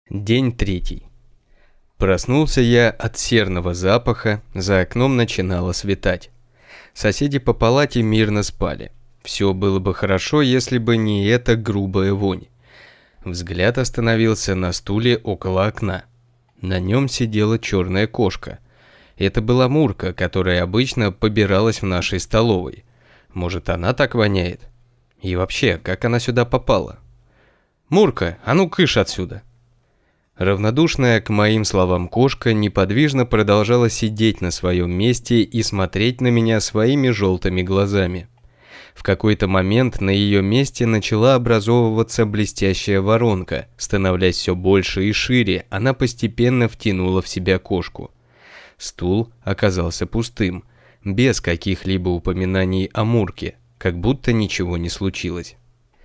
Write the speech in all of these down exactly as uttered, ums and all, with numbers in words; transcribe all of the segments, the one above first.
День третий. Проснулся я от серного запаха, за окном начинало светать. Соседи по палате мирно спали. Все было бы хорошо, если бы не эта грубая вонь. Взгляд остановился на стуле около окна. На нем сидела черная кошка. Это была Мурка, которая обычно побиралась в нашей столовой. Может, она так воняет? И вообще, как она сюда попала? «Мурка, а ну кыш отсюда!» Равнодушная к моим словам кошка неподвижно продолжала сидеть на своем месте и смотреть на меня своими желтыми глазами. В какой-то момент на ее месте начала образовываться блестящая воронка. Становясь все больше и шире, она постепенно втянула в себя кошку. Стул оказался пустым, без каких-либо упоминаний о Мурке, как будто ничего не случилось.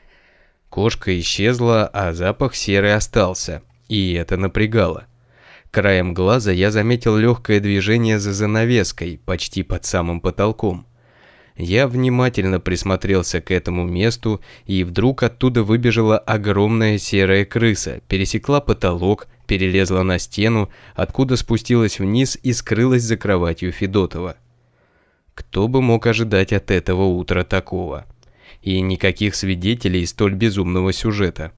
Кошка исчезла, а запах серый остался. И это напрягало. Краем глаза я заметил легкое движение за занавеской, почти под самым потолком. Я внимательно присмотрелся к этому месту, и вдруг оттуда выбежала огромная серая крыса, пересекла потолок, перелезла на стену, откуда спустилась вниз и скрылась за кроватью Федотова. Кто бы мог ожидать от этого утра такого? И никаких свидетелей столь безумного сюжета.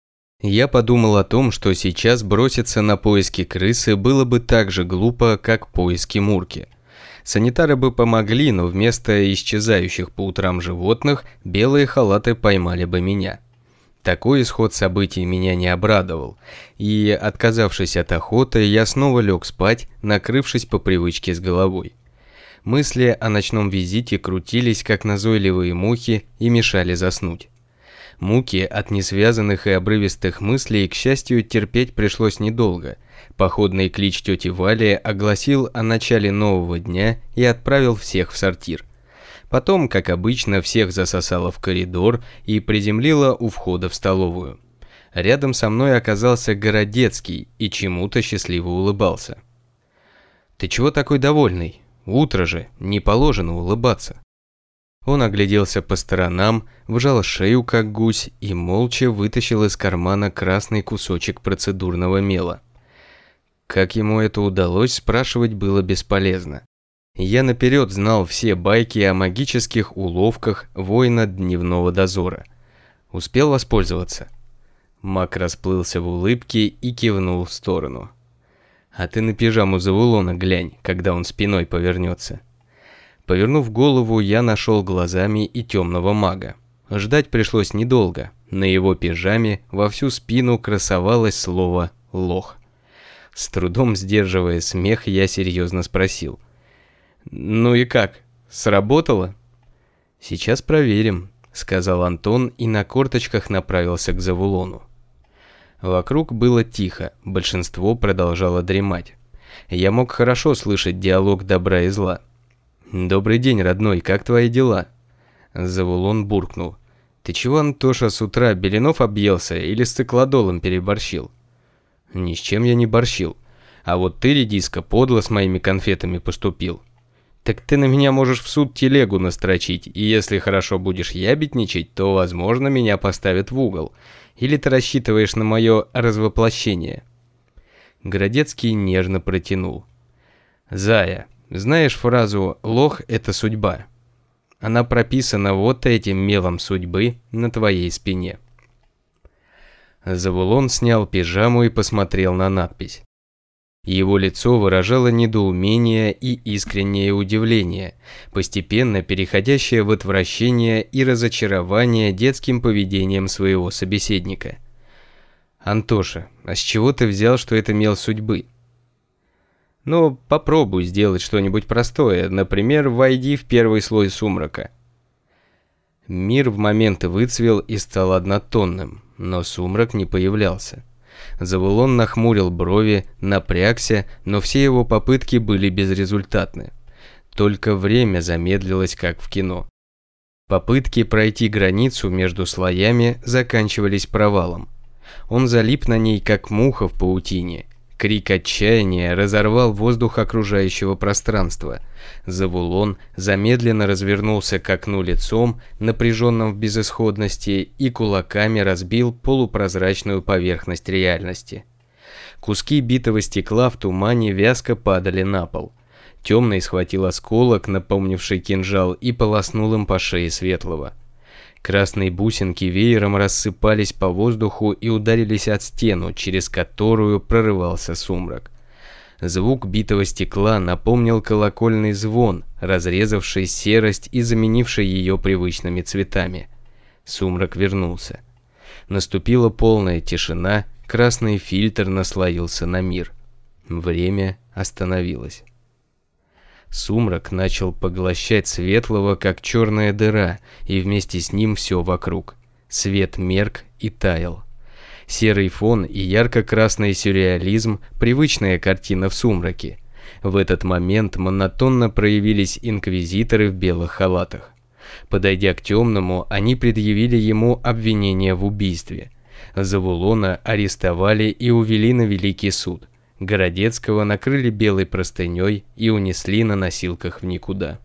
Я подумал о том, что сейчас броситься на поиски крысы было бы так же глупо, как поиски Мурки. Санитары бы помогли, но вместо исчезающих по утрам животных, белые халаты поймали бы меня. Такой исход событий меня не обрадовал, и, отказавшись от охоты, я снова лег спать, накрывшись по привычке с головой. Мысли о ночном визите крутились, как назойливые мухи, и мешали заснуть. Муки от несвязанных и обрывистых мыслей, к счастью, терпеть пришлось недолго. Походный клич тети Вали огласил о начале нового дня и отправил всех в сортир. Потом, как обычно, всех засосало в коридор и приземлило у входа в столовую. Рядом со мной оказался Городецкий и чему-то счастливо улыбался. «Ты чего такой довольный? Утро же, не положено улыбаться». Он огляделся по сторонам, вжал шею как гусь и молча вытащил из кармана красный кусочек процедурного мела. Как ему это удалось, спрашивать было бесполезно. Я наперед знал все байки о магических уловках воина дневного дозора. Успел воспользоваться? Маг расплылся в улыбке и кивнул в сторону. «А ты на пижаму Завулона глянь, когда он спиной повернется». Повернув голову, я нашел глазами и темного мага. Ждать пришлось недолго. На его пижаме во всю спину красовалось слово «лох». С трудом сдерживая смех, я серьезно спросил. «Ну и как? Сработало?» «Сейчас проверим», — сказал Антон и на корточках направился к Завулону. Вокруг было тихо, большинство продолжало дремать. Я мог хорошо слышать диалог добра и зла. «Добрый день, родной, как твои дела?» Завулон буркнул. «Ты чего, Антоша, с утра Беленов объелся или с циклодолом переборщил?» «Ни с чем я не борщил. А вот ты, редиска, подло с моими конфетами поступил. Так ты на меня можешь в суд телегу настрочить, и если хорошо будешь ябедничать, то, возможно, меня поставят в угол. Или ты рассчитываешь на мое развоплощение?» Городецкий нежно протянул. «Зая, знаешь фразу «лох – это судьба»? Она прописана вот этим мелом судьбы на твоей спине». Завулон снял пижаму и посмотрел на надпись. Его лицо выражало недоумение и искреннее удивление, постепенно переходящее в отвращение и разочарование детским поведением своего собеседника. «Антоша, а с чего ты взял, что это мел судьбы?» «Ну, попробуй сделать что-нибудь простое, например, войди в первый слой сумрака». Мир в момент выцвел и стал однотонным, но сумрак не появлялся. Завулон нахмурил брови, напрягся, но все его попытки были безрезультатны. Только время замедлилось, как в кино. Попытки пройти границу между слоями заканчивались провалом. Он залип на ней, как муха в паутине. Крик отчаяния разорвал воздух окружающего пространства. Завулон замедленно развернулся к окну лицом, напряженным в безысходности, и кулаками разбил полупрозрачную поверхность реальности. Куски битого стекла в тумане вязко падали на пол. Темный схватил осколок, напомнивший кинжал, и полоснул им по шее Светлого. Красные бусинки веером рассыпались по воздуху и ударились от стену, через которую прорывался сумрак. Звук битого стекла напомнил колокольный звон, разрезавший серость и заменивший ее привычными цветами. Сумрак вернулся. Наступила полная тишина, красный фильтр наслоился на мир. Время остановилось. Сумрак начал поглощать Светлого, как черная дыра, и вместе с ним все вокруг. Свет мерк и таял. Серый фон и ярко-красный сюрреализм – привычная картина в сумраке. В этот момент монотонно проявились инквизиторы в белых халатах. Подойдя к темному, они предъявили ему обвинение в убийстве. Завулона арестовали и увели на Великий суд. Городецкого накрыли белой простыней и унесли на носилках в никуда.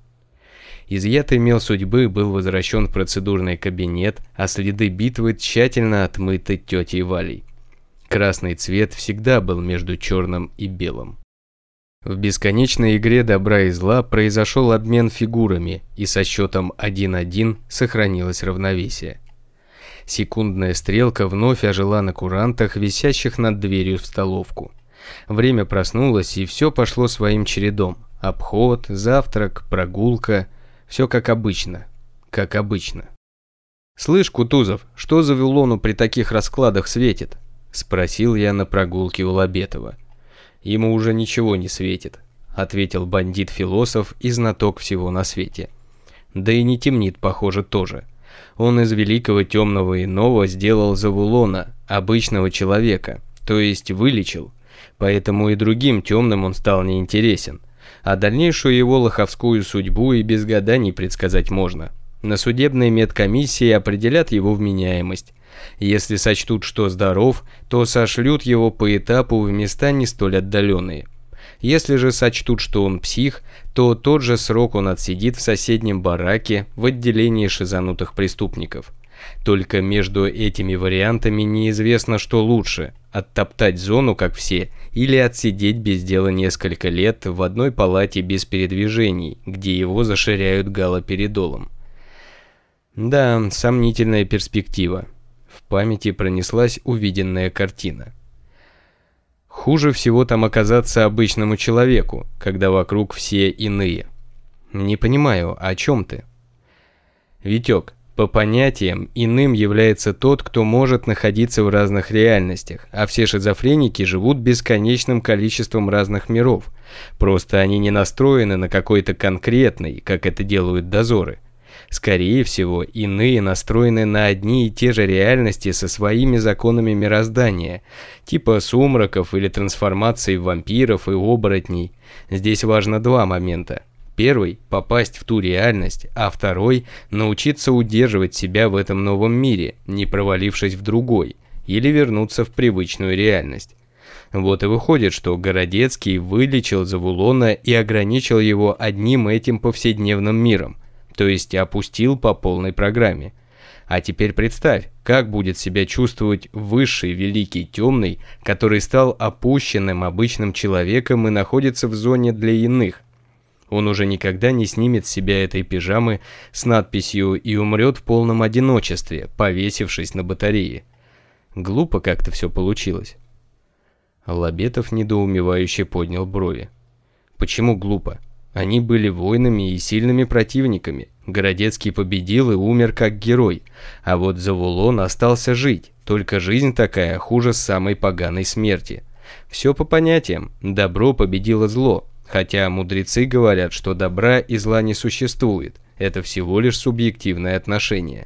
Изъятый мел судьбы был возвращен в процедурный кабинет, а следы битвы тщательно отмыты тетей Валей. Красный цвет всегда был между черным и белым. В бесконечной игре добра и зла произошел обмен фигурами, и со счетом один-один сохранилось равновесие. Секундная стрелка вновь ожила на курантах, висящих над дверью в столовку. Время проснулось, и все пошло своим чередом. Обход, завтрак, прогулка. Все как обычно. Как обычно. «Слышь, Кутузов, что за Завулону при таких раскладах светит?» – спросил я на прогулке у Лабетова. «Ему уже ничего не светит», – ответил бандит-философ и знаток всего на свете. «Да и не темнит, похоже, тоже. Он из великого темного иного сделал Завулона, обычного человека, то есть вылечил. Поэтому и другим темным он стал неинтересен. А дальнейшую его лоховскую судьбу и без гаданий предсказать можно. На судебной медкомиссии определят его вменяемость. Если сочтут, что здоров, то сошлют его по этапу в места не столь отдаленные. Если же сочтут, что он псих, то тот же срок он отсидит в соседнем бараке в отделении шизанутых преступников. Только между этими вариантами неизвестно, что лучше – оттоптать зону, как все, или отсидеть без дела несколько лет в одной палате без передвижений, где его заширяют галоперидолом. Да, сомнительная перспектива. В памяти пронеслась увиденная картина. Хуже всего там оказаться обычному человеку, когда вокруг все иные. Не понимаю, о чем ты? Витек, по понятиям, иным является тот, кто может находиться в разных реальностях, а все шизофреники живут бесконечным количеством разных миров. Просто они не настроены на какой-то конкретный, как это делают дозоры. Скорее всего, иные настроены на одни и те же реальности со своими законами мироздания, типа сумраков или трансформации вампиров и оборотней. Здесь важно два момента. Первый – попасть в ту реальность, а второй – научиться удерживать себя в этом новом мире, не провалившись в другой, или вернуться в привычную реальность. Вот и выходит, что Городецкий вылечил Завулона и ограничил его одним этим повседневным миром, то есть опустил по полной программе. А теперь представь, как будет себя чувствовать высший великий темный, который стал опущенным обычным человеком и находится в зоне для иных. Он уже никогда не снимет с себя этой пижамы с надписью и умрет в полном одиночестве, повесившись на батарее. Глупо как-то все получилось. Лабетов недоумевающе поднял брови. Почему глупо? Они были воинами и сильными противниками. Городецкий победил и умер как герой. А вот Завулон остался жить. Только жизнь такая хуже самой поганой смерти. Все по понятиям. Добро победило зло. Хотя мудрецы говорят, что добра и зла не существует. Это всего лишь субъективное отношение.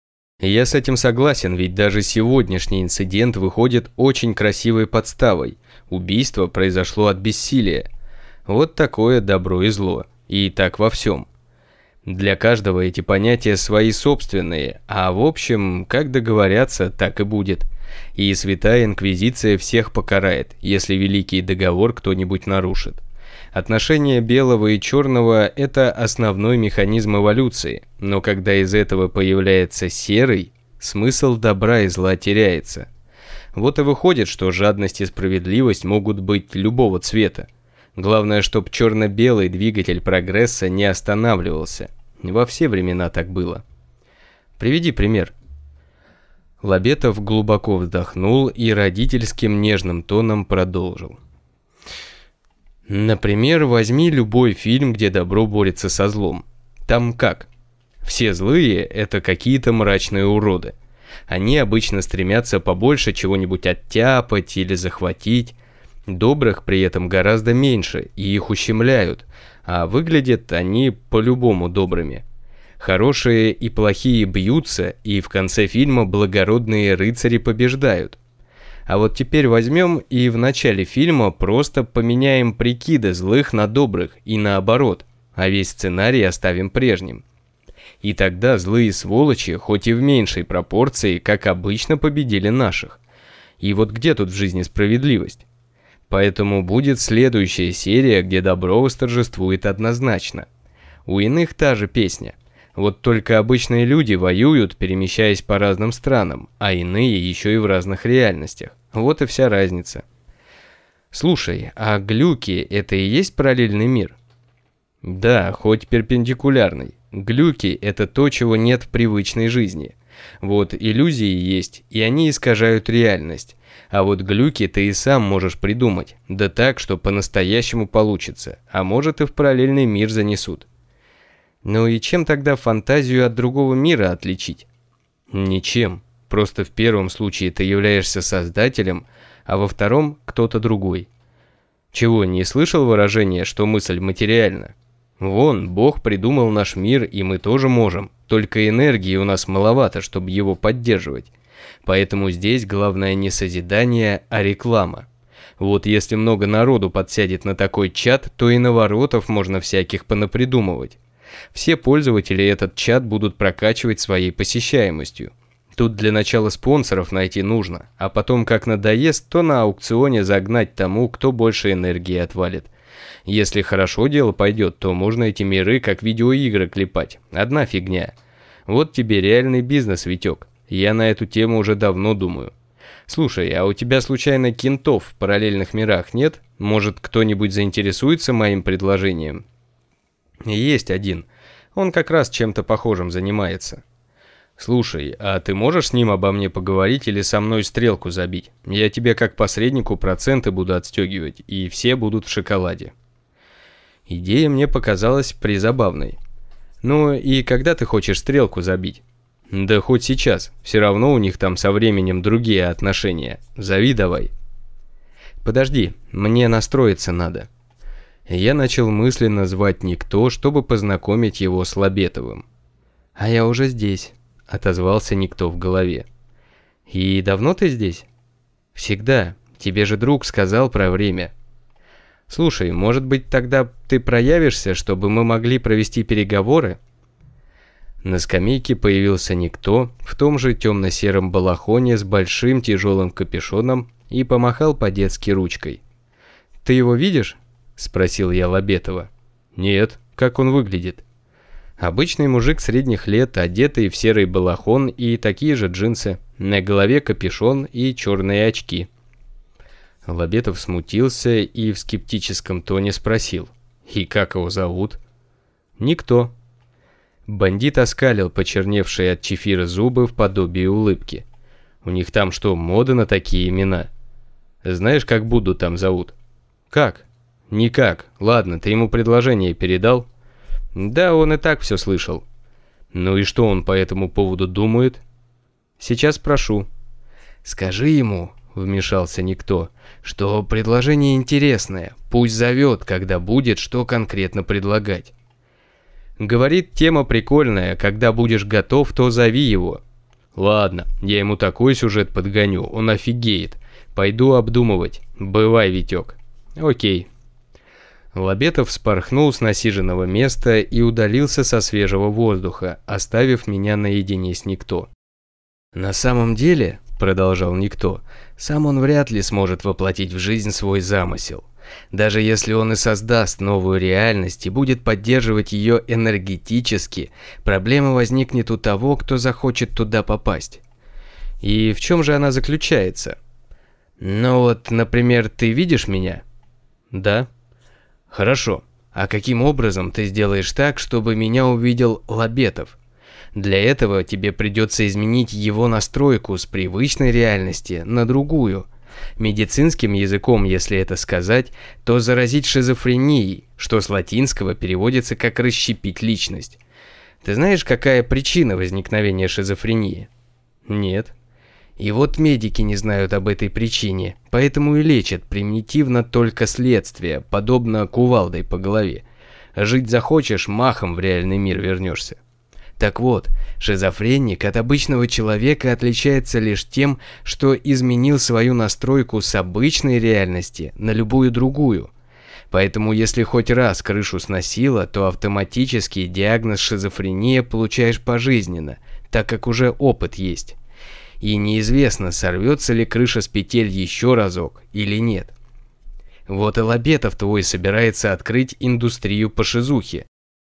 Я с этим согласен, ведь даже сегодняшний инцидент выходит очень красивой подставой. Убийство произошло от бессилия. Вот такое добро и зло. И так во всем. Для каждого эти понятия свои собственные, а в общем, как договорятся, так и будет. И Святая Инквизиция всех покарает, если Великий Договор кто-нибудь нарушит. Отношение белого и черного – это основной механизм эволюции, но когда из этого появляется серый, смысл добра и зла теряется. Вот и выходит, что жадность и справедливость могут быть любого цвета. Главное, чтоб черно-белый двигатель прогресса не останавливался. Во все времена так было. Приведи пример. Лабетов глубоко вздохнул и родительским нежным тоном продолжил. Например, возьми любой фильм, где добро борется со злом. Там как? Все злые – это какие-то мрачные уроды. Они обычно стремятся побольше чего-нибудь оттяпать или захватить. Добрых при этом гораздо меньше, и их ущемляют, а выглядят они по-любому добрыми. Хорошие и плохие бьются, и в конце фильма благородные рыцари побеждают. А вот теперь возьмем и в начале фильма просто поменяем прикиды злых на добрых и наоборот, а весь сценарий оставим прежним. И тогда злые сволочи, хоть и в меньшей пропорции, как обычно, победили наших. И вот где тут в жизни справедливость? Поэтому будет следующая серия, где добро восторжествует однозначно. У иных та же песня. Вот только обычные люди воюют, перемещаясь по разным странам, а иные еще и в разных реальностях. Вот и вся разница. Слушай, а глюки – это и есть параллельный мир? Да, хоть перпендикулярный. Глюки – это то, чего нет в привычной жизни. Вот иллюзии есть, и они искажают реальность. А вот глюки ты и сам можешь придумать, да так, что по-настоящему получится, а может и в параллельный мир занесут. Ну и чем тогда фантазию от другого мира отличить? Ничем. Просто в первом случае ты являешься создателем, а во втором кто-то другой. Чего, не слышал выражение, что мысль материальна? Вон, Бог придумал наш мир, и мы тоже можем, только энергии у нас маловато, чтобы его поддерживать. Поэтому здесь главное не созидание, а реклама. Вот если много народу подсядет на такой чат, то и наворотов можно всяких понапридумывать. Все пользователи этот чат будут прокачивать своей посещаемостью. Тут для начала спонсоров найти нужно, а потом как надоест, то на аукционе загнать тому, кто больше энергии отвалит. Если хорошо дело пойдет, то можно эти миры как видеоигры клепать. Одна фигня. Вот тебе реальный бизнес, Витек. Я на эту тему уже давно думаю. Слушай, а у тебя случайно кентов в параллельных мирах нет? Может, кто-нибудь заинтересуется моим предложением? Есть один. Он как раз чем-то похожим занимается. Слушай, а ты можешь с ним обо мне поговорить или со мной стрелку забить? Я тебе как посреднику проценты буду отстегивать, и все будут в шоколаде. Идея мне показалась призабавной. Ну и когда ты хочешь стрелку забить? Да хоть сейчас, все равно у них там со временем другие отношения. Зови давай. Подожди, мне настроиться надо. Я начал мысленно звать Никто, чтобы познакомить его с Лабетовым. А я уже здесь, отозвался Никто в голове. И давно ты здесь? Всегда. Тебе же друг сказал про время. Слушай, может быть, тогда ты проявишься, чтобы мы могли провести переговоры? На скамейке появился Никто в том же темно-сером балахоне с большим тяжелым капюшоном и помахал по-детски ручкой. «Ты его видишь?» – спросил я Лабетова. «Нет, как он выглядит?» Обычный мужик средних лет, одетый в серый балахон и такие же джинсы, на голове капюшон и черные очки. Лабетов смутился и в скептическом тоне спросил: «И как его зовут?» «Никто». Бандит оскалил почерневшие от чефира зубы в подобии улыбки. «У них там что, мода на такие имена?» «Знаешь, как Будду там зовут?» «Как?» «Никак. Ладно, ты ему предложение передал?» «Да, он и так все слышал». «Ну и что он по этому поводу думает?» «Сейчас спрошу». «Скажи ему», — вмешался Никто, — «что предложение интересное. Пусть зовет, когда будет, что конкретно предлагать». «Говорит, тема прикольная. Когда будешь готов, то зови его». «Ладно, я ему такой сюжет подгоню, он офигеет. Пойду обдумывать. Бывай, Витек». «Окей». Лабетов вспорхнул с насиженного места и удалился со свежего воздуха, оставив меня наедине с Никто. «На самом деле, — продолжал Никто, — сам он вряд ли сможет воплотить в жизнь свой замысел. Даже если он и создаст новую реальность и будет поддерживать ее энергетически, проблема возникнет у того, кто захочет туда попасть. И в чем же она заключается? Ну вот, например, ты видишь меня? Да. Хорошо. А каким образом ты сделаешь так, чтобы меня увидел Лабетов? Для этого тебе придется изменить его настройку с привычной реальности на другую. Медицинским языком, если это сказать, то заразить шизофренией, что с латинского переводится как «расщепить личность». Ты знаешь, какая причина возникновения шизофрении? Нет. И вот медики не знают об этой причине, поэтому и лечат примитивно только следствие, подобно кувалдой по голове. Жить захочешь, махом в реальный мир вернешься. Так вот, шизофреник от обычного человека отличается лишь тем, что изменил свою настройку с обычной реальности на любую другую. Поэтому если хоть раз крышу сносило, то автоматически диагноз шизофрения получаешь пожизненно, так как уже опыт есть. И неизвестно, сорвется ли крыша с петель еще разок или нет. Вот и Лабетов твой собирается открыть индустрию по шизухе.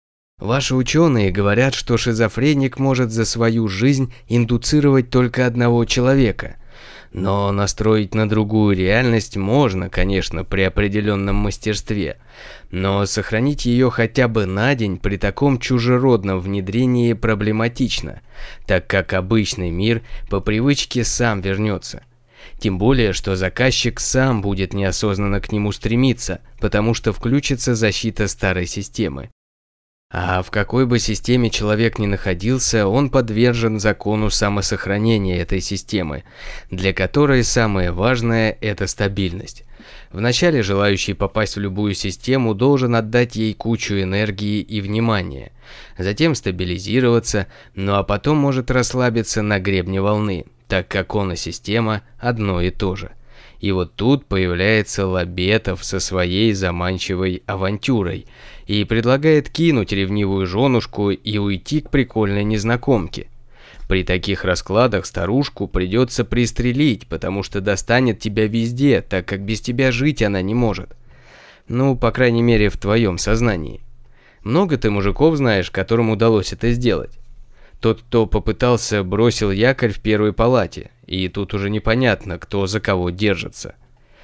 Ваши ученые говорят, что шизофреник может за свою жизнь индуцировать только одного человека. Но настроить на другую реальность можно, конечно, при определенном мастерстве. Но сохранить ее хотя бы на день при таком чужеродном внедрении проблематично, так как обычный мир по привычке сам вернется. Тем более, что заказчик сам будет неосознанно к нему стремиться, потому что включится защита старой системы. А в какой бы системе человек ни находился, он подвержен закону самосохранения этой системы, для которой самое важное – это стабильность. Вначале желающий попасть в любую систему должен отдать ей кучу энергии и внимания, затем стабилизироваться, ну а потом может расслабиться на гребне волны, так как он и система одно и то же. И вот тут появляется Лабетов со своей заманчивой авантюрой и предлагает кинуть ревнивую женушку и уйти к прикольной незнакомке. При таких раскладах старушку придется пристрелить, потому что достанет тебя везде, так как без тебя жить она не может. Ну, по крайней мере, в твоем сознании. Много ты мужиков знаешь, которым удалось это сделать? Тот, кто попытался, бросил якорь в первой палате, и тут уже непонятно, кто за кого держится.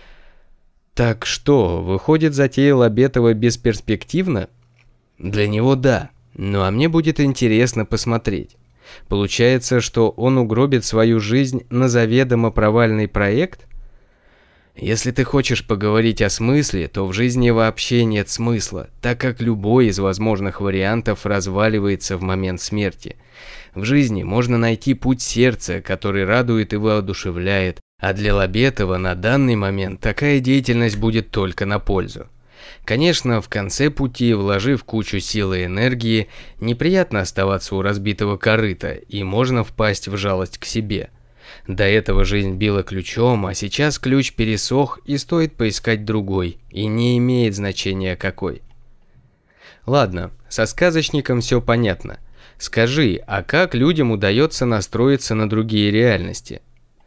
Так что, выходит, затея Лабетова бесперспективна? Для него да, ну а мне будет интересно посмотреть. Получается, что он угробит свою жизнь на заведомо провальный проект? Если ты хочешь поговорить о смысле, то в жизни вообще нет смысла, так как любой из возможных вариантов разваливается в момент смерти. В жизни можно найти путь сердца, который радует и воодушевляет, а для Лабетова на данный момент такая деятельность будет только на пользу. Конечно, в конце пути, вложив кучу сил и энергии, неприятно оставаться у разбитого корыта, и можно впасть в жалость к себе. До этого жизнь била ключом, а сейчас ключ пересох и стоит поискать другой, и не имеет значения какой. Ладно, со сказочником все понятно. Скажи, а как людям удается настроиться на другие реальности?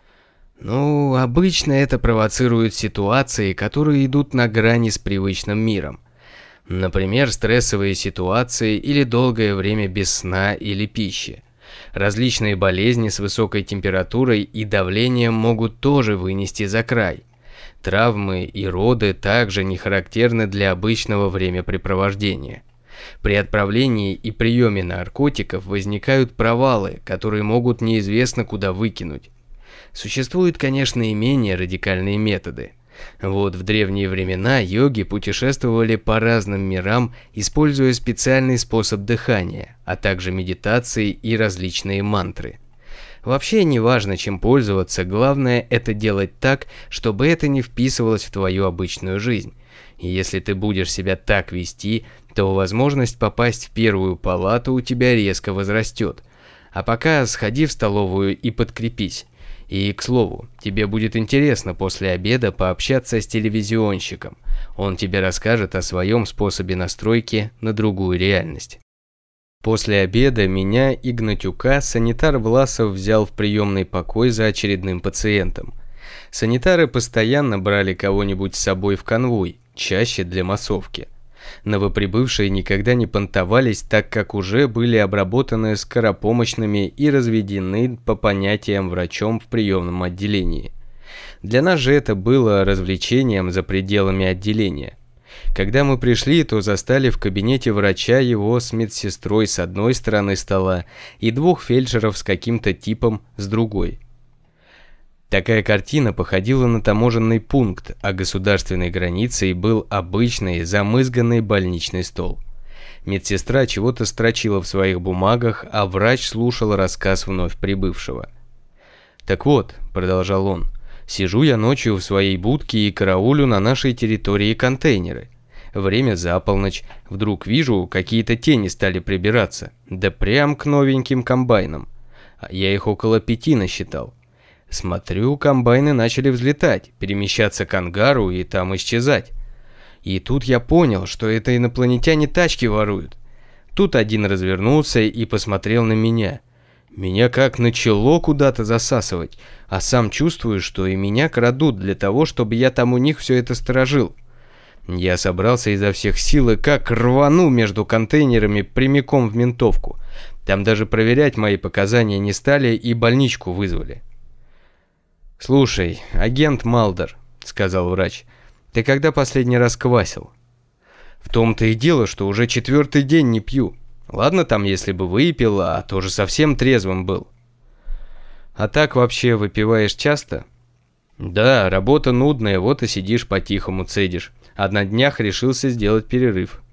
Ну, обычно это провоцирует ситуации, которые идут на грани с привычным миром. Например, стрессовые ситуации или долгое время без сна или пищи. Различные болезни с высокой температурой и давлением могут тоже вынести за край. Травмы и роды также не характерны для обычного времяпрепровождения. При отправлении и приеме наркотиков возникают провалы, которые могут неизвестно куда выкинуть. Существуют, конечно, и менее радикальные методы. Вот в древние времена йоги путешествовали по разным мирам, используя специальный способ дыхания, а также медитации и различные мантры. Вообще не важно, чем пользоваться, главное это делать так, чтобы это не вписывалось в твою обычную жизнь. И если ты будешь себя так вести, то возможность попасть в первую палату у тебя резко возрастет. А пока сходи в столовую и подкрепись. И, к слову, тебе будет интересно после обеда пообщаться с телевизионщиком. Он тебе расскажет о своем способе настройки на другую реальность. После обеда меня, Игнатюка, санитар Власов взял в приемный покой за очередным пациентом. Санитары постоянно брали кого-нибудь с собой в конвой, чаще для массовки. Новоприбывшие никогда не понтовались, так как уже были обработаны скоропомощными и разведены по понятиям врачом в приемном отделении. Для нас же это было развлечением за пределами отделения. Когда мы пришли, то застали в кабинете врача его с медсестрой с одной стороны стола и двух фельдшеров с каким-то типом с другой. Такая картина походила на таможенный пункт, а государственной границей был обычный замызганный больничный стол. Медсестра чего-то строчила в своих бумагах, а врач слушал рассказ вновь прибывшего. «Так вот», — продолжал он, — «сижу я ночью в своей будке и караулю на нашей территории контейнеры. Время за полночь, вдруг вижу, какие-то тени стали прибираться, да прям к новеньким комбайнам. Я их около пяти насчитал. Смотрю, комбайны начали взлетать, перемещаться к ангару и там исчезать. И тут я понял, что это инопланетяне тачки воруют. Тут один развернулся и посмотрел на меня. Меня как начало куда-то засасывать, а сам чувствую, что и меня крадут для того, чтобы я там у них все это сторожил. Я собрался изо всех сил и как рвану между контейнерами прямиком в ментовку. Там даже проверять мои показания не стали и больничку вызвали. «Слушай, агент Малдер», — сказал врач, — «ты когда последний раз квасил?» «В том-то и дело, что уже четвертый день не пью. Ладно там, если бы выпил, а тоже совсем трезвым был». «А так вообще выпиваешь часто?» «Да, работа нудная, вот и сидишь по-тихому цедишь. А на днях решился сделать перерыв».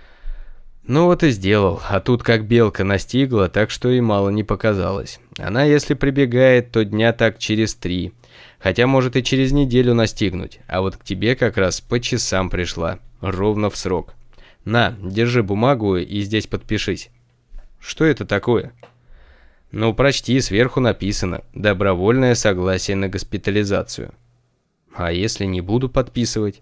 «Ну вот и сделал, а тут как белка настигла, так что и мало не показалось. Она если прибегает, то дня так через три, хотя может и через неделю настигнуть, а вот к тебе как раз по часам пришла, ровно в срок. На, держи бумагу и здесь подпишись». «Что это такое?» «Ну, прочти, сверху написано: добровольное согласие на госпитализацию». «А если не буду подписывать?»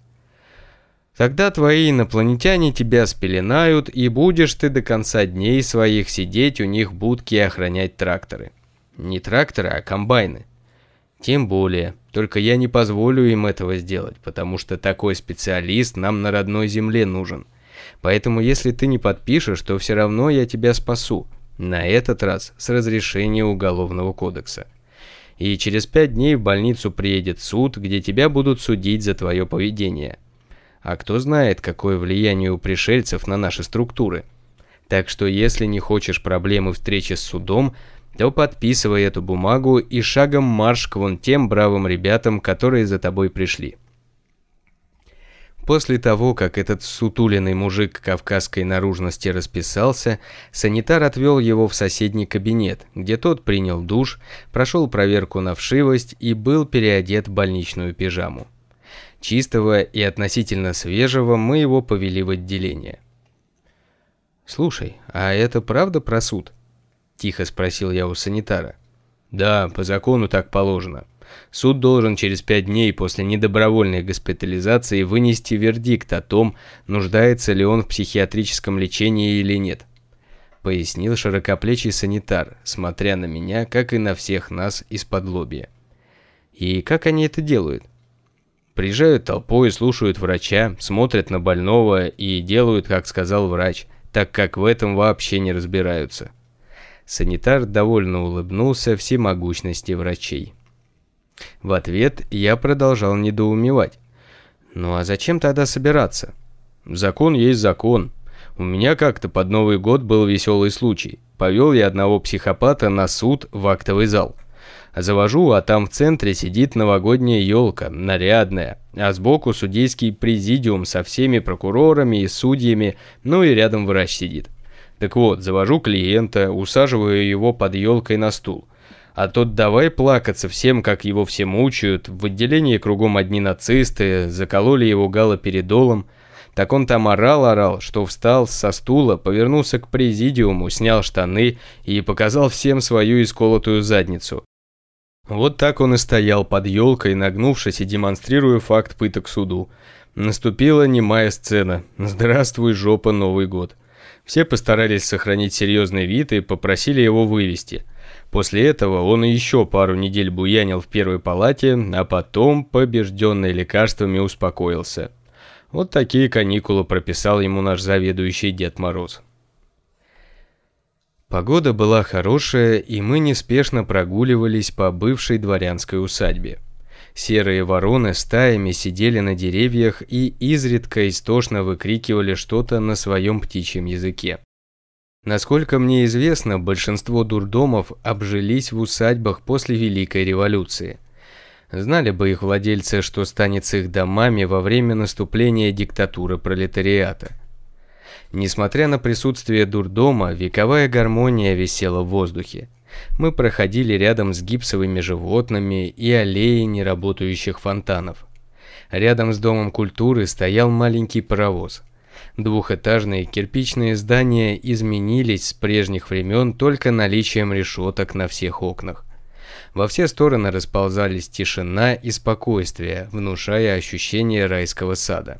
«Тогда твои инопланетяне тебя спеленают, и будешь ты до конца дней своих сидеть у них в будке и охранять тракторы». «Не тракторы, а комбайны». «Тем более, только я не позволю им этого сделать, потому что такой специалист нам на родной земле нужен. Поэтому если ты не подпишешь, то все равно я тебя спасу, на этот раз с разрешения Уголовного кодекса. И через пять дней в больницу приедет суд, где тебя будут судить за твое поведение. А кто знает, какое влияние у пришельцев на наши структуры. Так что если не хочешь проблемы встречи с судом, то подписывай эту бумагу и шагом марш к вон тем бравым ребятам, которые за тобой пришли». После того, как этот сутуленный мужик кавказской наружности расписался, санитар отвел его в соседний кабинет, где тот принял душ, прошел проверку на вшивость и был переодет в больничную пижаму. Чистого и относительно свежего мы его повели в отделение. «Слушай, а это правда про суд?» – тихо спросил я у санитара. «Да, по закону так положено. Суд должен через пять дней после недобровольной госпитализации вынести вердикт о том, нуждается ли он в психиатрическом лечении или нет», — пояснил широкоплечий санитар, смотря на меня, как и на всех нас из-под лобья. «И как они это делают?» «Приезжают толпой, слушают врача, смотрят на больного и делают, как сказал врач, так как в этом вообще не разбираются». Санитар довольно улыбнулся всемогущности врачей. В ответ я продолжал недоумевать. «Ну а зачем тогда собираться?» «Закон есть закон. У меня как-то под Новый год был веселый случай. Повел я одного психопата на суд в актовый зал. Завожу, а там в центре сидит новогодняя елка, нарядная, а сбоку судейский президиум со всеми прокурорами и судьями, ну и рядом врач сидит. Так вот, завожу клиента, усаживаю его под елкой на стул. А тот давай плакаться всем, как его все мучают, в отделении кругом одни нацисты, закололи его галоперидолом. Так он там орал-орал, что встал со стула, повернулся к президиуму, снял штаны и показал всем свою исколотую задницу. Вот так он и стоял под елкой, нагнувшись и демонстрируя факт пыток суду. Наступила немая сцена. «Здравствуй, жопа, Новый год». Все постарались сохранить серьезный вид и попросили его вывести. После этого он еще пару недель буянил в первой палате, а потом, побежденный лекарствами, успокоился. Вот такие каникулы прописал ему наш заведующий Дед Мороз. Погода была хорошая, и мы неспешно прогуливались по бывшей дворянской усадьбе. Серые вороны стаями сидели на деревьях и изредка истошно выкрикивали что-то на своем птичьем языке. Насколько мне известно, большинство дурдомов обжились в усадьбах после Великой революции. Знали бы их владельцы, что станет с их домами во время наступления диктатуры пролетариата. Несмотря на присутствие дурдома, вековая гармония висела в воздухе. Мы проходили рядом с гипсовыми животными и аллеей неработающих фонтанов. Рядом с Домом культуры стоял маленький паровоз. Двухэтажные кирпичные здания изменились с прежних времен только наличием решеток на всех окнах. Во все стороны расползались тишина и спокойствие, внушая ощущение райского сада.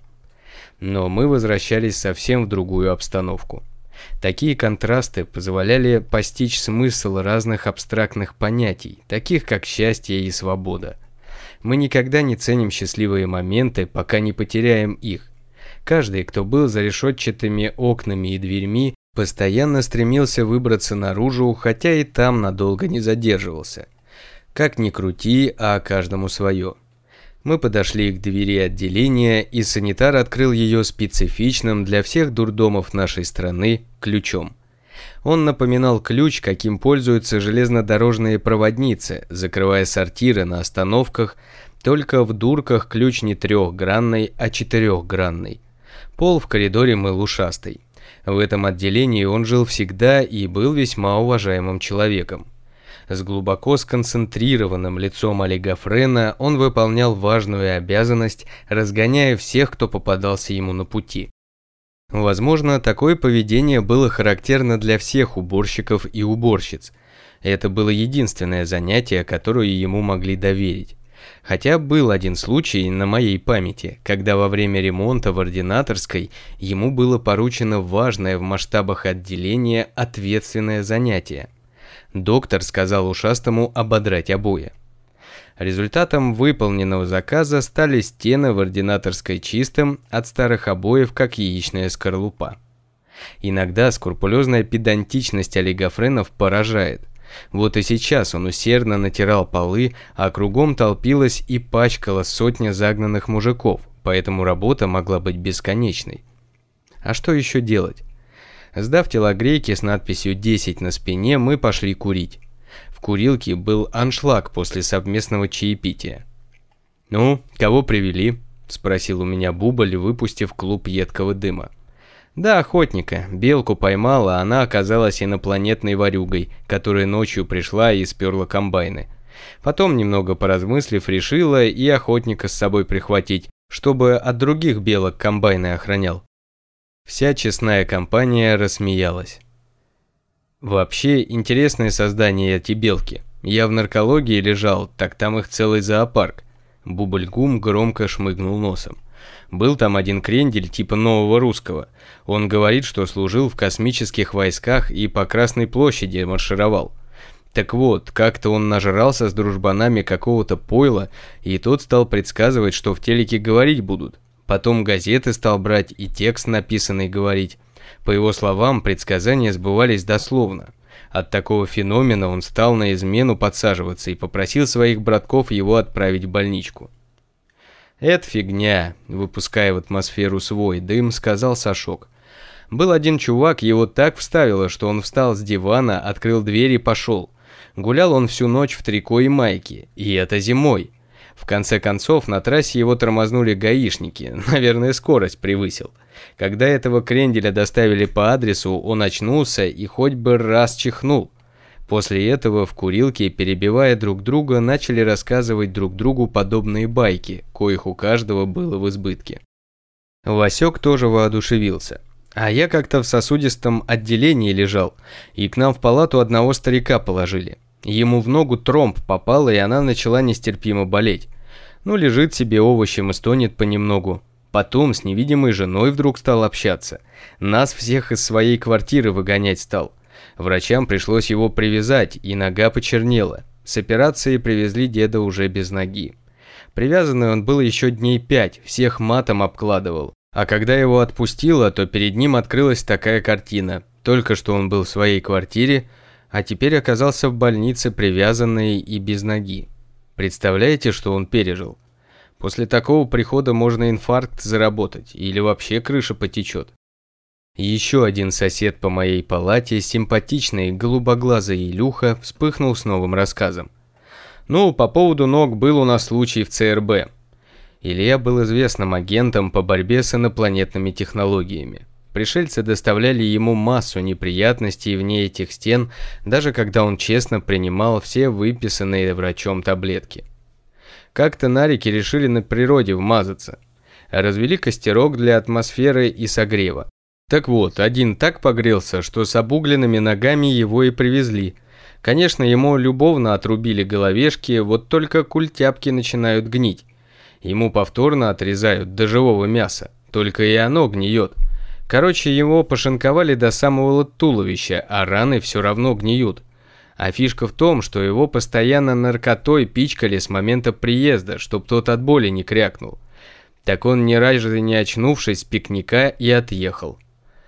Но мы возвращались совсем в другую обстановку. Такие контрасты позволяли постичь смысл разных абстрактных понятий, таких как счастье и свобода. Мы никогда не ценим счастливые моменты, пока не потеряем их. Каждый, кто был за решетчатыми окнами и дверьми, постоянно стремился выбраться наружу, хотя и там надолго не задерживался. Как ни крути, а каждому свое. Мы подошли к двери отделения, и санитар открыл ее специфичным для всех дурдомов нашей страны ключом. Он напоминал ключ, каким пользуются железнодорожные проводницы, закрывая сортиры на остановках, только в дурках ключ не трехгранный, а четырехгранный. Пол в коридоре мыл ушастый. В этом отделении он жил всегда и был весьма уважаемым человеком. С глубоко сконцентрированным лицом олигофрена он выполнял важную обязанность, разгоняя всех, кто попадался ему на пути. Возможно, такое поведение было характерно для всех уборщиков и уборщиц. Это было единственное занятие, которое ему могли доверить. Хотя был один случай на моей памяти, когда во время ремонта в ординаторской ему было поручено важное в масштабах отделения ответственное занятие. Доктор сказал ушастому ободрать обои. Результатом выполненного заказа стали стены в ординаторской чистым от старых обоев, как яичная скорлупа. Иногда скрупулезная педантичность олигофренов поражает. Вот и сейчас он усердно натирал полы, а кругом толпилась и пачкала сотня загнанных мужиков, поэтому работа могла быть бесконечной. А что еще делать? Сдав телогрейки с надписью десять на спине, мы пошли курить. В курилке был аншлаг после совместного чаепития. «Ну, кого привели?» – спросил у меня Бубль, выпустив клуб едкого дыма. «Да, охотника. Белку поймала, она оказалась инопланетной ворюгой, которая ночью пришла и сперла комбайны. Потом, немного поразмыслив, решила и охотника с собой прихватить, чтобы от других белок комбайны охранял». Вся честная компания рассмеялась. Вообще, интересное создание эти белки. Я в наркологии лежал, так там их целый зоопарк. Бубль-гум громко шмыгнул носом. Был там один крендель типа нового русского. Он говорит, что служил в космических войсках и по Красной площади маршировал. Так вот, как-то он нажрался с дружбанами какого-то пойла, и тот стал предсказывать, что в телеке говорить будут. Потом газеты стал брать и текст написанный говорить. По его словам, предсказания сбывались дословно. От такого феномена он стал на измену подсаживаться и попросил своих братков его отправить в больничку. «Это фигня», — выпуская в атмосферу свой дым, сказал Сашок. Был один чувак, его так вставило, что он встал с дивана, открыл дверь и пошел. Гулял он всю ночь в трико и майке, и это зимой. В конце концов, на трассе его тормознули гаишники, наверное, скорость превысил. Когда этого кренделя доставили по адресу, он очнулся и хоть бы раз чихнул. После этого в курилке, перебивая друг друга, начали рассказывать друг другу подобные байки, коих у каждого было в избытке. Васек тоже воодушевился. А я как-то в сосудистом отделении лежал, и к нам в палату одного старика положили. Ему в ногу тромб попало, и она начала нестерпимо болеть. Ну, лежит себе овощем и стонет понемногу. Потом с невидимой женой вдруг стал общаться. Нас всех из своей квартиры выгонять стал. Врачам пришлось его привязать, и нога почернела. С операции привезли деда уже без ноги. Привязанный он был еще дней пять, всех матом обкладывал. А когда его отпустило, то перед ним открылась такая картина. Только что он был в своей квартире, а теперь оказался в больнице, привязанный и без ноги. Представляете, что он пережил? После такого прихода можно инфаркт заработать, или вообще крыша потечет. Еще один сосед по моей палате, симпатичный голубоглазый Илюха, вспыхнул с новым рассказом. Ну, по поводу ног был у нас случай в ЦРБ. Илья был известным агентом по борьбе с инопланетными технологиями. Пришельцы доставляли ему массу неприятностей вне этих стен, даже когда он честно принимал все выписанные врачом таблетки. Как-то нарики решили на природе вмазаться. Развели костерок для атмосферы и согрева. Так вот, один так погрелся, что с обугленными ногами его и привезли. Конечно, ему любовно отрубили головешки, вот только культяпки начинают гнить. Ему повторно отрезают до живого мяса, только и оно гниет. Короче, его пошинковали до самого туловища, а раны все равно гниют. А фишка в том, что его постоянно наркотой пичкали с момента приезда, чтоб тот от боли не крякнул. Так он ни разу не очнувшись с пикника и отъехал.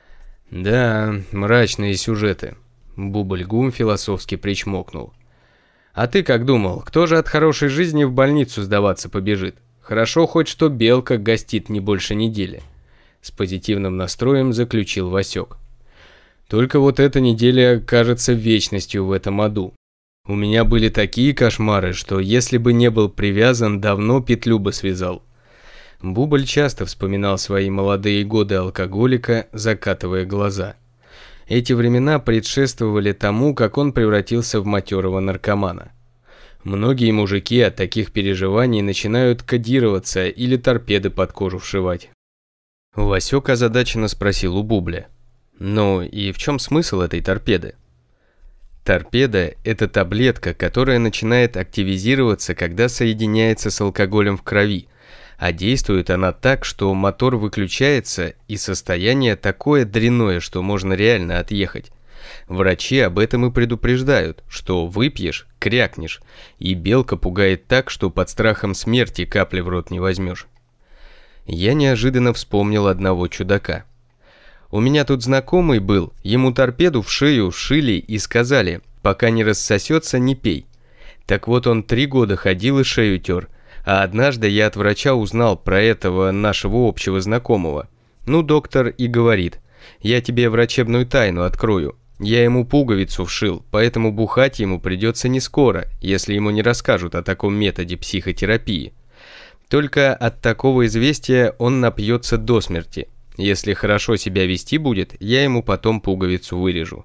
Да, мрачные сюжеты. Бубль-гум философски причмокнул. А ты как думал, кто же от хорошей жизни в больницу сдаваться побежит? Хорошо хоть что Белка гостит не больше недели. С позитивным настроем заключил Васек. Только вот эта неделя кажется вечностью в этом аду. У меня были такие кошмары, что если бы не был привязан, давно петлю бы связал. Бубль часто вспоминал свои молодые годы алкоголика, закатывая глаза. Эти времена предшествовали тому, как он превратился в матерого наркомана. Многие мужики от таких переживаний начинают кодироваться или торпеды под кожу вшивать. Васек озадаченно спросил у Бубля. Ну и в чем смысл этой торпеды? Торпеда – это таблетка, которая начинает активизироваться, когда соединяется с алкоголем в крови. А действует она так, что мотор выключается, и состояние такое дрянное, что можно реально отъехать. Врачи об этом и предупреждают, что выпьешь – крякнешь, и Белка пугает так, что под страхом смерти капли в рот не возьмешь. Я неожиданно вспомнил одного чудака. У меня тут знакомый был, ему торпеду в шею вшили и сказали, пока не рассосется, не пей. Так вот он три года ходил и шею тер. А однажды я от врача узнал про этого нашего общего знакомого. Ну, доктор и говорит, я тебе врачебную тайну открою. Я ему пуговицу вшил, поэтому бухать ему придется не скоро, если ему не расскажут о таком методе психотерапии. Только от такого известия он напьется до смерти. Если хорошо себя вести будет, я ему потом пуговицу вырежу.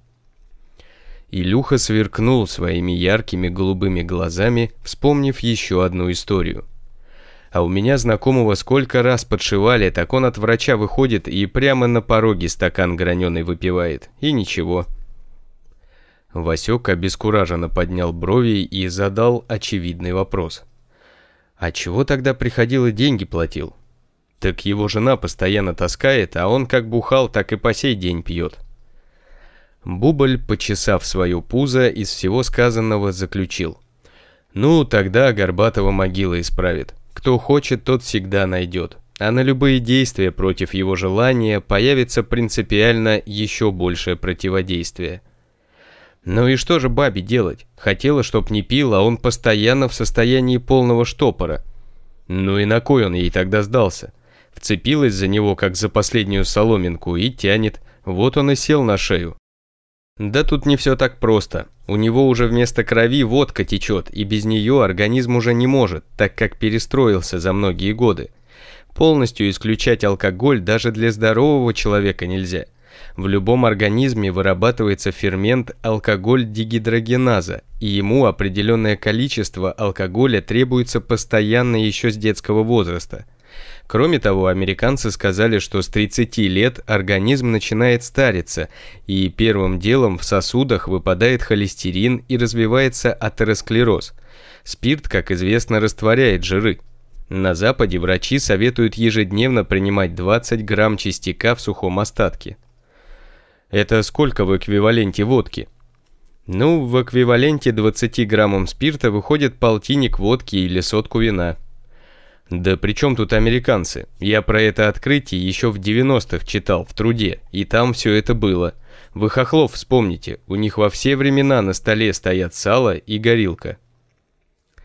Илюха сверкнул своими яркими голубыми глазами, вспомнив еще одну историю. А у меня знакомого сколько раз подшивали, так он от врача выходит и прямо на пороге стакан граненый выпивает. И ничего. Васек обескураженно поднял брови и задал очевидный вопрос. А чего тогда приходил и деньги платил? Так его жена постоянно таскает, а он как бухал, так и по сей день пьет. Бубль, почесав свое пузо, из всего сказанного заключил. Ну, тогда Горбатова могила исправит. Кто хочет, тот всегда найдет. А на любые действия против его желания появится принципиально еще большее противодействие. Ну и что же бабе делать? Хотела, чтоб не пил, а он постоянно в состоянии полного штопора. Ну и на кой он ей тогда сдался? Вцепилась за него, как за последнюю соломинку, и тянет. Вот он и сел на шею. Да тут не все так просто. У него уже вместо крови водка течет, и без нее организм уже не может, так как перестроился за многие годы. Полностью исключать алкоголь даже для здорового человека нельзя. В любом организме вырабатывается фермент алкоголь-дегидрогеназа, и ему определенное количество алкоголя требуется постоянно еще с детского возраста. Кроме того, американцы сказали, что с тридцати лет организм начинает стариться, и первым делом в сосудах выпадает холестерин и развивается атеросклероз. Спирт, как известно, растворяет жиры. На Западе врачи советуют ежедневно принимать двадцать грамм частяка в сухом остатке. Это сколько в эквиваленте водки? Ну, в эквиваленте двадцати граммам спирта выходит полтинник водки или сотку вина. Да при чем тут американцы? Я про это открытие еще в девяностых читал в труде, и там все это было. Вы хохлов вспомните, у них во все времена на столе стоят сало и горилка.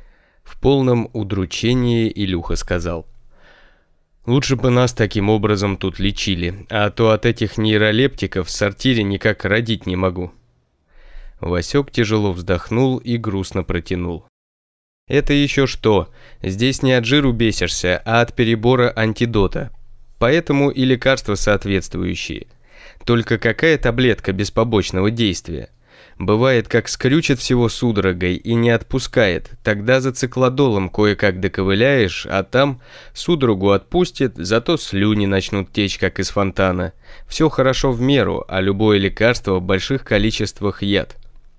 В полном удручении Илюха сказал: «Лучше бы нас таким образом тут лечили, а то от этих нейролептиков в сортире никак родить не могу». Васек тяжело вздохнул и грустно протянул: «Это еще что? Здесь не от жиру бесишься, а от перебора антидота. Поэтому и лекарства соответствующие. Только какая таблетка без побочного действия? Бывает, как скрючит всего судорогой и не отпускает, тогда за циклодолом кое-как доковыляешь, а там судорогу отпустит, зато слюни начнут течь, как из фонтана. Все хорошо в меру, а любое лекарство в больших количествах яд».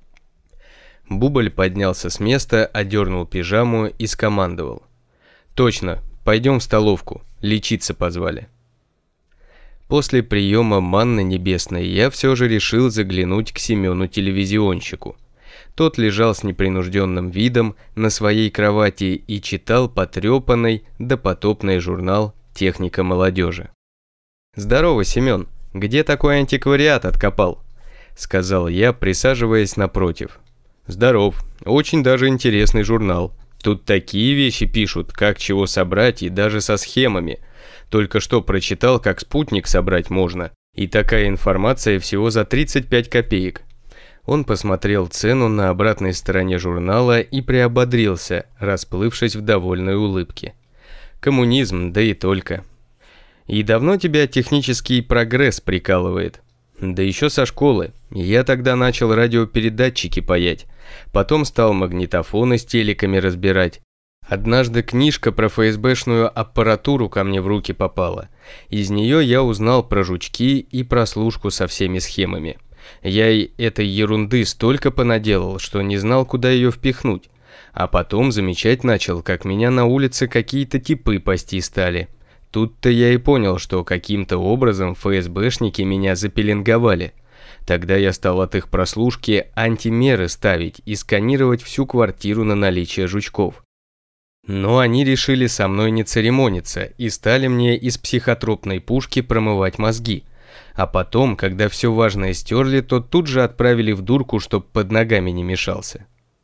Бубль поднялся с места, одернул пижаму и скомандовал: «Точно, пойдем в столовку, лечиться позвали». После приема манны небесной я все же решил заглянуть к Семену-телевизионщику. Тот лежал с непринужденным видом на своей кровати и читал потрепанный допотопный журнал «Техника молодежи». «Здорово, Семен, где такой антиквариат откопал?» — сказал я, присаживаясь напротив. «Здоров, очень даже интересный журнал. Тут такие вещи пишут, как чего собрать и даже со схемами. Только что прочитал, как спутник собрать можно. И такая информация всего за тридцать пять копеек». Он посмотрел цену на обратной стороне журнала и приободрился, расплывшись в довольной улыбке. «Коммунизм, да и только. И давно тебя технический прогресс прикалывает?» «Да еще со школы. Я тогда начал радиопередатчики паять. Потом стал магнитофоны с телеками разбирать. Однажды книжка про ФСБшную аппаратуру ко мне в руки попала. Из нее я узнал про жучки и прослушку со всеми схемами. Я и этой ерунды столько понаделал, что не знал, куда ее впихнуть. А потом замечать начал, как меня на улице какие-то типы пасти стали. Тут-то я и понял, что каким-то образом ФСБшники меня запеленговали. Тогда я стал от их прослушки антимеры ставить и сканировать всю квартиру на наличие жучков. Но они решили со мной не церемониться и стали мне из психотропной пушки промывать мозги. А потом, когда все важное стерли, то тут же отправили в дурку, чтоб под ногами не мешался.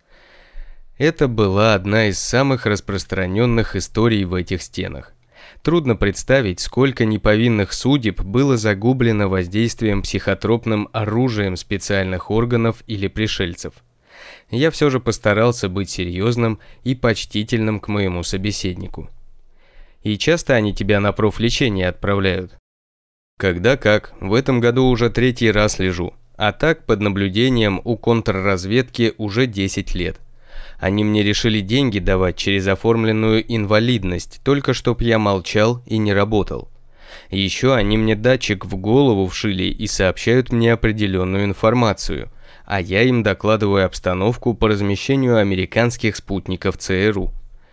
Это была одна из самых распространенных историй в этих стенах. Трудно представить, сколько неповинных судеб было загублено воздействием психотропным оружием специальных органов или пришельцев. Я все же постарался быть серьезным и почтительным к моему собеседнику. «И часто они тебя на профлечение отправляют?» «Когда как, в этом году уже третий раз лежу, а так под наблюдением у контрразведки уже десять лет. Они мне решили деньги давать через оформленную инвалидность, только чтоб я молчал и не работал. Еще они мне датчик в голову вшили и сообщают мне определенную информацию, а я им докладываю обстановку по размещению американских спутников ЦРУ.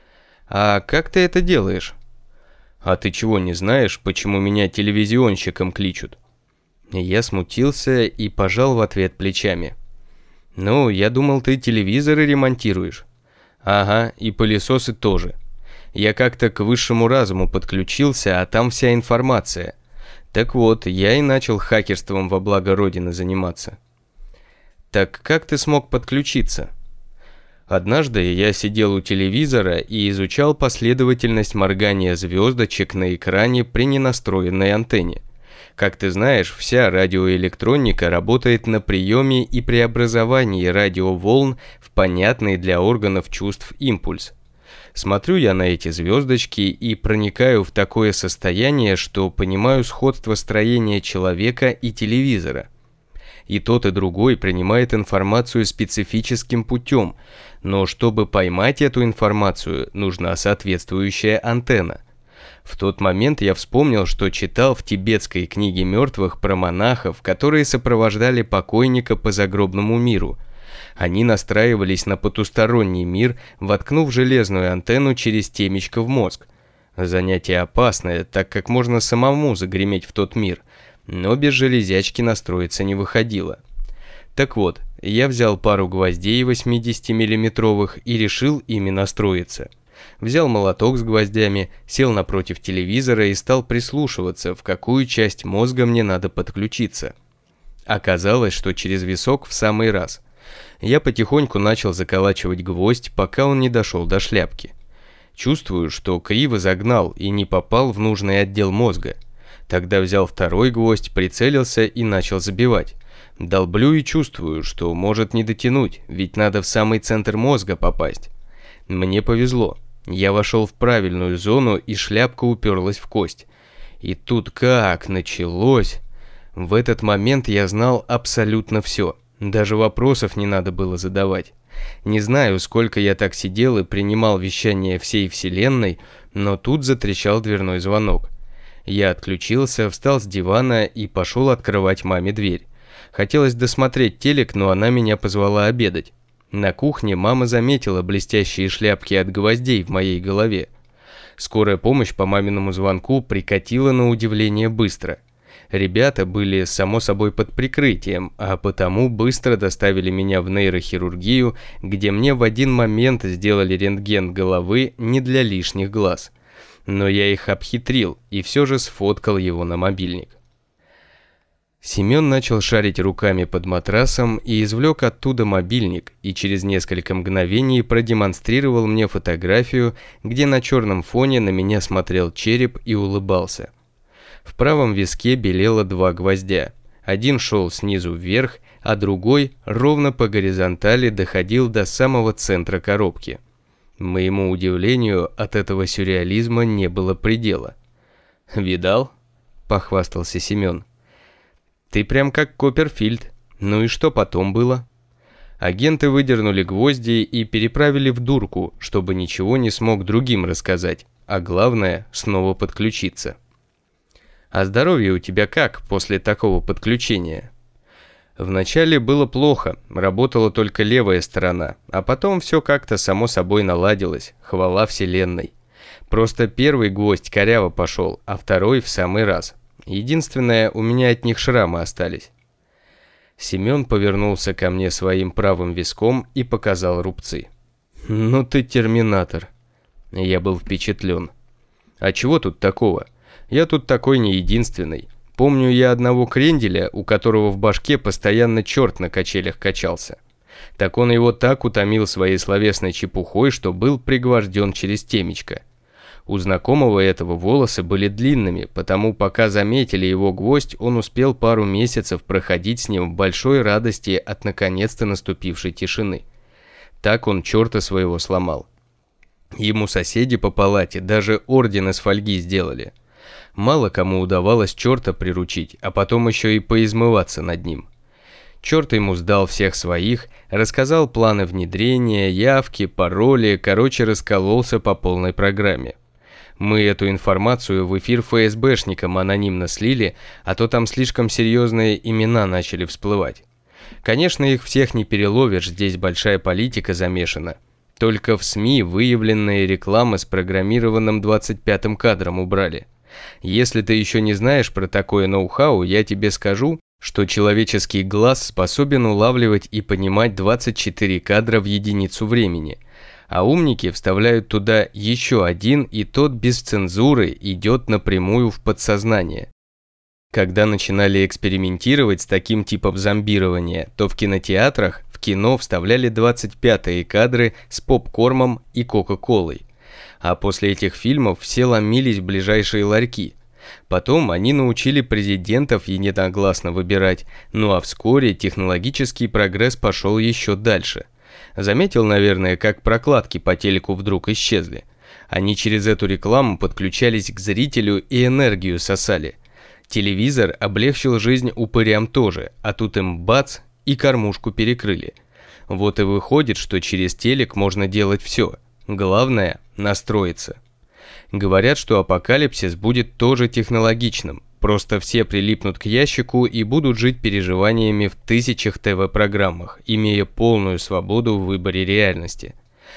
А как ты это делаешь? А ты чего не знаешь, почему меня телевизионщиком кличут?» Я смутился и пожал в ответ плечами. «Ну, я думал, ты телевизоры ремонтируешь». «Ага, и пылесосы тоже. Я как-то к высшему разуму подключился, а там вся информация. Так вот, я и начал хакерством во благо Родины заниматься». «Так как ты смог подключиться?» «Однажды я сидел у телевизора и изучал последовательность моргания звездочек на экране при ненастроенной антенне. Как ты знаешь, вся радиоэлектроника работает на приеме и преобразовании радиоволн в понятный для органов чувств импульс. Смотрю я на эти звездочки и проникаю в такое состояние, что понимаю сходство строения человека и телевизора. И тот, и другой принимает информацию специфическим путем, но чтобы поймать эту информацию, нужна соответствующая антенна. В тот момент я вспомнил, что читал в тибетской книге мертвых про монахов, которые сопровождали покойника по загробному миру. Они настраивались на потусторонний мир, воткнув железную антенну через темечко в мозг. Занятие опасное, так как можно самому загреметь в тот мир, но без железячки настроиться не выходило. Так вот, я взял пару гвоздей восьмидесятимиллиметровых и решил ими настроиться. Взял молоток с гвоздями, сел напротив телевизора и стал прислушиваться, в какую часть мозга мне надо подключиться. Оказалось, что через висок в самый раз. Я потихоньку начал заколачивать гвоздь, пока он не дошел до шляпки. Чувствую, что криво загнал и не попал в нужный отдел мозга. Тогда взял второй гвоздь, прицелился и начал забивать. Долблю и чувствую, что может не дотянуть, ведь надо в самый центр мозга попасть. Мне повезло. Я вошел в правильную зону, и шляпка уперлась в кость. И тут как началось... В этот момент я знал абсолютно все. Даже вопросов не надо было задавать. Не знаю, сколько я так сидел и принимал вещание всей вселенной, но тут затрещал дверной звонок. Я отключился, встал с дивана и пошел открывать маме дверь. Хотелось досмотреть телек, но она меня позвала обедать. На кухне мама заметила блестящие шляпки от гвоздей в моей голове. Скорая помощь по маминому звонку прикатила на удивление быстро. Ребята были, само собой, под прикрытием, а потому быстро доставили меня в нейрохирургию, где мне в один момент сделали рентген головы не для лишних глаз. Но я их обхитрил и все же сфоткал его на мобильник. Семен начал шарить руками под матрасом и извлек оттуда мобильник, и через несколько мгновений продемонстрировал мне фотографию, где на черном фоне на меня смотрел череп и улыбался. В правом виске белело два гвоздя. Один шел снизу вверх, а другой ровно по горизонтали доходил до самого центра коробки. Моему удивлению, от этого сюрреализма не было предела. «Видал?» – похвастался Семен. «Ты прям как Копперфильд. Ну и что потом было?» Агенты выдернули гвозди и переправили в дурку, чтобы ничего не смог другим рассказать, а главное – снова подключиться. «А здоровье у тебя как после такого подключения?» Вначале было плохо, работала только левая сторона, а потом все как-то само собой наладилось, хвала вселенной. Просто первый гвоздь коряво пошел, а второй в самый раз. Единственное, у меня от них шрамы остались. Семен повернулся ко мне своим правым виском и показал рубцы. «Ну ты терминатор». Я был впечатлен. «А чего тут такого? Я тут такой не единственный. Помню я одного кренделя, у которого в башке постоянно черт на качелях качался. Так он его так утомил своей словесной чепухой, что был пригвожден через темечко. У знакомого этого волосы были длинными, потому пока заметили его гвоздь, он успел пару месяцев проходить с ним в большой радости от наконец-то наступившей тишины. Так он черта своего сломал. Ему соседи по палате даже орден из фольги сделали. Мало кому удавалось черта приручить, а потом еще и поизмываться над ним. Черт ему сдал всех своих, рассказал планы внедрения, явки, пароли, короче, раскололся по полной программе. Мы эту информацию в эфир ФСБшникам анонимно слили, а то там слишком серьезные имена начали всплывать. Конечно, их всех не переловишь, здесь большая политика замешана. Только в СМИ выявленные рекламы с программированным двадцать пятым кадром убрали. Если ты еще не знаешь про такое ноу-хау, я тебе скажу, что человеческий глаз способен улавливать и понимать двадцать четыре кадра в единицу времени, а умники вставляют туда еще один, и тот без цензуры идет напрямую в подсознание. Когда начинали экспериментировать с таким типом зомбирования, то в кинотеатрах в кино вставляли двадцать пятые кадры с попкормом и кока-колой. А после этих фильмов все ломились в ближайшие ларьки. Потом они научили президентов единогласно выбирать, ну а вскоре технологический прогресс пошел еще дальше. Заметил, наверное, как прокладки по телеку вдруг исчезли. Они через эту рекламу подключались к зрителю и энергию сосали. Телевизор облегчил жизнь упырям тоже, а тут им бац и кормушку перекрыли. Вот и выходит, что через телек можно делать все. Главное – настроиться. Говорят, что апокалипсис будет тоже технологичным, просто все прилипнут к ящику и будут жить переживаниями в тысячах ТВ-программах, имея полную свободу в выборе реальности.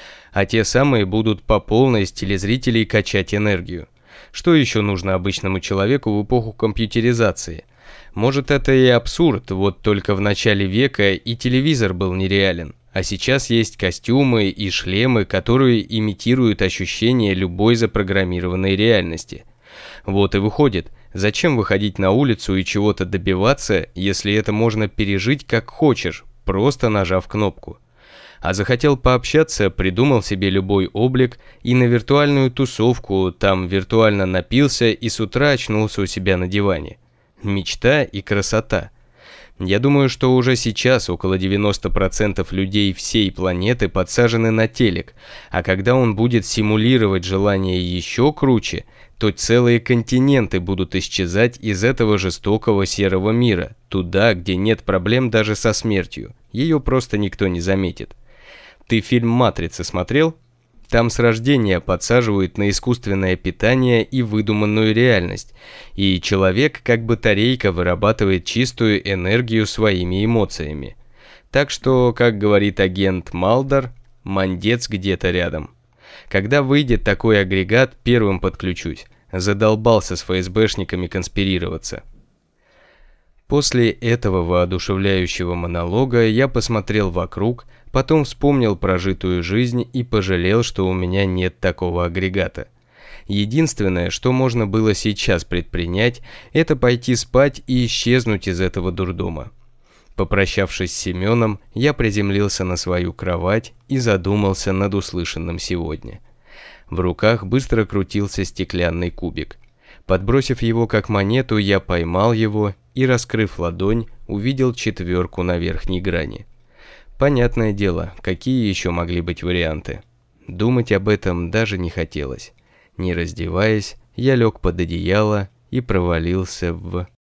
А те самые будут по полной с телезрителей качать энергию. Что еще нужно обычному человеку в эпоху компьютеризации? Может, это и абсурд, вот только в начале века и телевизор был нереален. А сейчас есть костюмы и шлемы, которые имитируют ощущение любой запрограммированной реальности. Вот и выходит, зачем выходить на улицу и чего-то добиваться, если это можно пережить как хочешь, просто нажав кнопку. А захотел пообщаться, придумал себе любой облик и на виртуальную тусовку, там виртуально напился и с утра очнулся у себя на диване. Мечта и красота. Я думаю, что уже сейчас около девяноста процентов людей всей планеты подсажены на телек, а когда он будет симулировать желание еще круче, то целые континенты будут исчезать из этого жестокого серого мира, туда, где нет проблем даже со смертью, ее просто никто не заметит. Ты фильм «Матрица» смотрел? Там с рождения подсаживают на искусственное питание и выдуманную реальность, и человек как батарейка вырабатывает чистую энергию своими эмоциями. Так что, как говорит агент Малдер, мандец где-то рядом. Когда выйдет такой агрегат, первым подключусь. Задолбался с ФСБшниками конспирироваться. После этого воодушевляющего монолога я посмотрел вокруг, потом вспомнил прожитую жизнь и пожалел, что у меня нет такого агрегата. Единственное, что можно было сейчас предпринять, это пойти спать и исчезнуть из этого дурдома. Попрощавшись с Семеном, я приземлился на свою кровать и задумался над услышанным сегодня. В руках быстро крутился стеклянный кубик. Подбросив его как монету, я поймал его и, раскрыв ладонь, увидел четверку на верхней грани. Понятное дело, какие еще могли быть варианты. Думать об этом даже не хотелось. Не раздеваясь, я лег под одеяло и провалился в...